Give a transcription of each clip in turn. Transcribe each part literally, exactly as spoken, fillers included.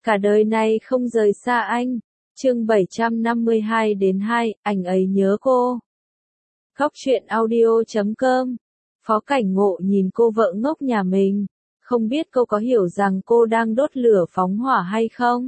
cả đời này không rời xa anh. Chương bảy trăm năm mươi hai đến hai, anh ấy nhớ cô. Góc truyện audio chấm com. Phó Cảnh Ngộ nhìn cô vợ ngốc nhà mình, không biết cô có hiểu rằng cô đang đốt lửa phóng hỏa hay không?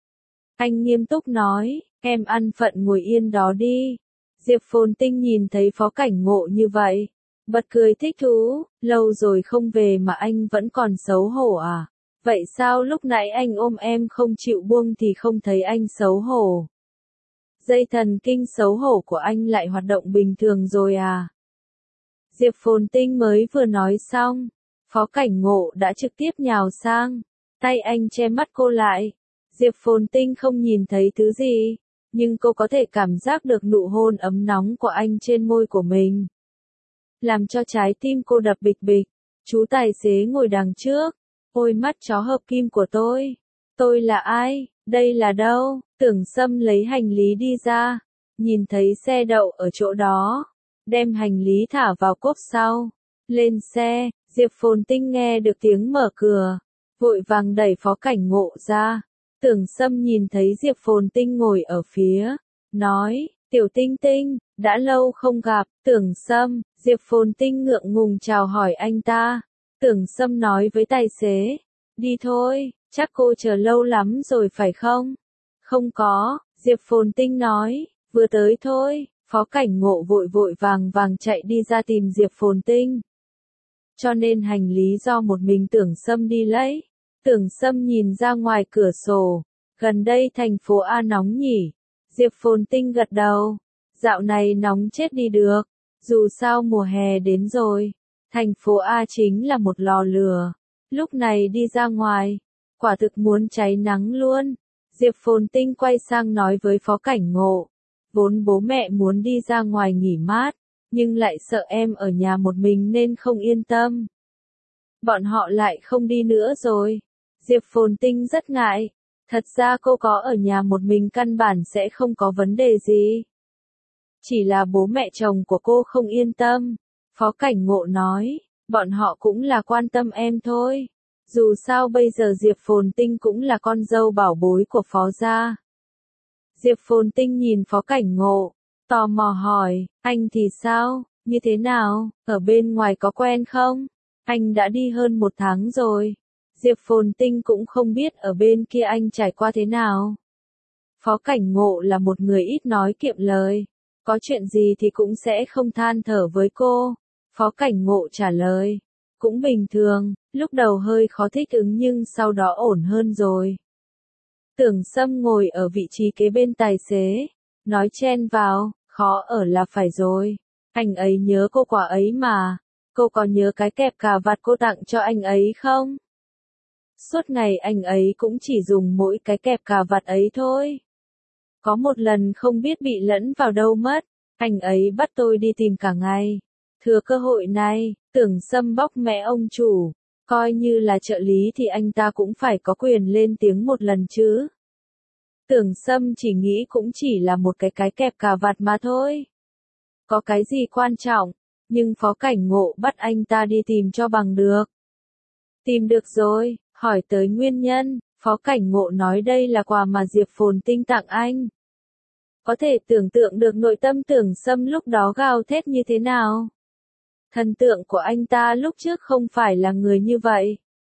Anh nghiêm túc nói, em ăn phận ngồi yên đó đi. Diệp Phồn Tinh nhìn thấy Phó Cảnh Ngộ như vậy, bật cười thích thú, lâu rồi không về mà anh vẫn còn xấu hổ à? Vậy sao lúc nãy anh ôm em không chịu buông thì không thấy anh xấu hổ? Dây thần kinh xấu hổ của anh lại hoạt động bình thường rồi à? Diệp Phồn Tinh mới vừa nói xong, Phó Cảnh Ngộ đã trực tiếp nhào sang, tay anh che mắt cô lại. Diệp Phồn Tinh không nhìn thấy thứ gì, nhưng cô có thể cảm giác được nụ hôn ấm nóng của anh trên môi của mình, làm cho trái tim cô đập bịch bịch. Chú tài xế ngồi đằng trước, ôi mắt chó hợp kim của tôi, tôi là ai, đây là đâu? Tưởng Sâm lấy hành lý đi ra, nhìn thấy xe đậu ở chỗ đó, đem hành lý thả vào cốp sau, lên xe. Diệp Phồn Tinh nghe được tiếng mở cửa, vội vàng đẩy Phó Cảnh Ngộ ra. Tưởng Sâm nhìn thấy Diệp Phồn Tinh ngồi ở phía, nói, Tiểu Tinh Tinh, đã lâu không gặp. Tưởng Sâm. Diệp Phồn Tinh ngượng ngùng chào hỏi anh ta. Tưởng Sâm nói với tài xế, đi thôi, chắc cô chờ lâu lắm rồi phải không? Không có, Diệp Phồn Tinh nói, vừa tới thôi. Phó Cảnh Ngộ vội vội vàng vàng chạy đi ra tìm Diệp Phồn Tinh, cho nên hành lý do một mình Tưởng Sâm đi lấy. Tưởng Sâm nhìn ra ngoài cửa sổ, gần đây thành phố A nóng nhỉ? Diệp Phồn Tinh gật đầu, dạo này nóng chết đi được, dù sao mùa hè đến rồi, thành phố A chính là một lò lửa, lúc này đi ra ngoài, quả thực muốn cháy nắng luôn. Diệp Phồn Tinh quay sang nói với Phó Cảnh Ngộ, vốn bố mẹ muốn đi ra ngoài nghỉ mát, nhưng lại sợ em ở nhà một mình nên không yên tâm. Bọn họ lại không đi nữa rồi. Diệp Phồn Tinh rất ngại, thật ra cô có ở nhà một mình căn bản sẽ không có vấn đề gì. Chỉ là bố mẹ chồng của cô không yên tâm. Phó Cảnh Ngộ nói, bọn họ cũng là quan tâm em thôi. Dù sao bây giờ Diệp Phồn Tinh cũng là con dâu bảo bối của Phó gia. Diệp Phồn Tinh nhìn Phó Cảnh Ngộ, tò mò hỏi, anh thì sao, như thế nào, ở bên ngoài có quen không? Anh đã đi hơn một tháng rồi. Diệp Phồn Tinh cũng không biết ở bên kia anh trải qua thế nào. Phó Cảnh Ngộ là một người ít nói kiệm lời, có chuyện gì thì cũng sẽ không than thở với cô. Phó Cảnh Ngộ trả lời, cũng bình thường, lúc đầu hơi khó thích ứng nhưng sau đó ổn hơn rồi. Tưởng Sâm ngồi ở vị trí kế bên tài xế, nói chen vào, khó ở là phải rồi. Anh ấy nhớ cô quả ấy mà. Cô có nhớ cái kẹp cà vạt cô tặng cho anh ấy không? Suốt ngày anh ấy cũng chỉ dùng mỗi cái kẹp cà vạt ấy thôi. Có một lần không biết bị lẫn vào đâu mất, anh ấy bắt tôi đi tìm cả ngày. Thừa cơ hội này, Tưởng Sâm bóc mẽ ông chủ, coi như là trợ lý thì anh ta cũng phải có quyền lên tiếng một lần chứ. Tưởng Sâm chỉ nghĩ cũng chỉ là một cái cái kẹp cà vạt mà thôi. Có cái gì quan trọng, nhưng Phó Cảnh Ngộ bắt anh ta đi tìm cho bằng được. Tìm được rồi, hỏi tới nguyên nhân, Phó Cảnh Ngộ nói đây là quà mà Diệp Phồn Tinh tặng anh. Có thể tưởng tượng được nội tâm Tưởng Sâm lúc đó gào thét như thế nào. Thần tượng của anh ta lúc trước không phải là người như vậy.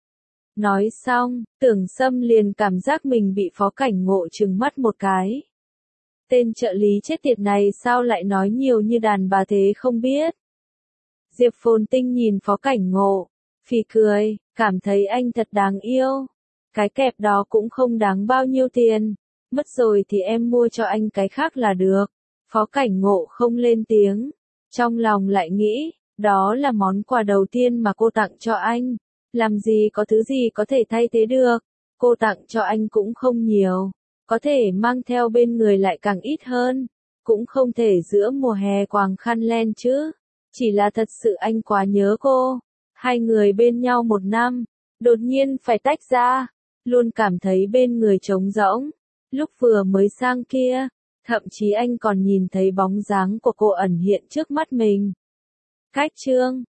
Nói xong, Tưởng Sâm liền cảm giác mình bị Phó Cảnh Ngộ trừng mắt một cái. Tên trợ lý chết tiệt này sao lại nói nhiều như đàn bà thế không biết. Diệp Phồn Tinh nhìn Phó Cảnh Ngộ, phì cười, cảm thấy anh thật đáng yêu. Cái kẹp đó cũng không đáng bao nhiêu tiền, mất rồi thì em mua cho anh cái khác là được. Phó Cảnh Ngộ không lên tiếng, trong lòng lại nghĩ, đó là món quà đầu tiên mà cô tặng cho anh, làm gì có thứ gì có thể thay thế được. Cô tặng cho anh cũng không nhiều, có thể mang theo bên người lại càng ít hơn, cũng không thể giữa mùa hè quàng khăn len chứ. Chỉ là thật sự anh quá nhớ cô. Hai người bên nhau một năm, đột nhiên phải tách ra, luôn cảm thấy bên người trống rỗng. Lúc vừa mới sang kia, thậm chí anh còn nhìn thấy bóng dáng của cô ẩn hiện trước mắt mình. Cách chương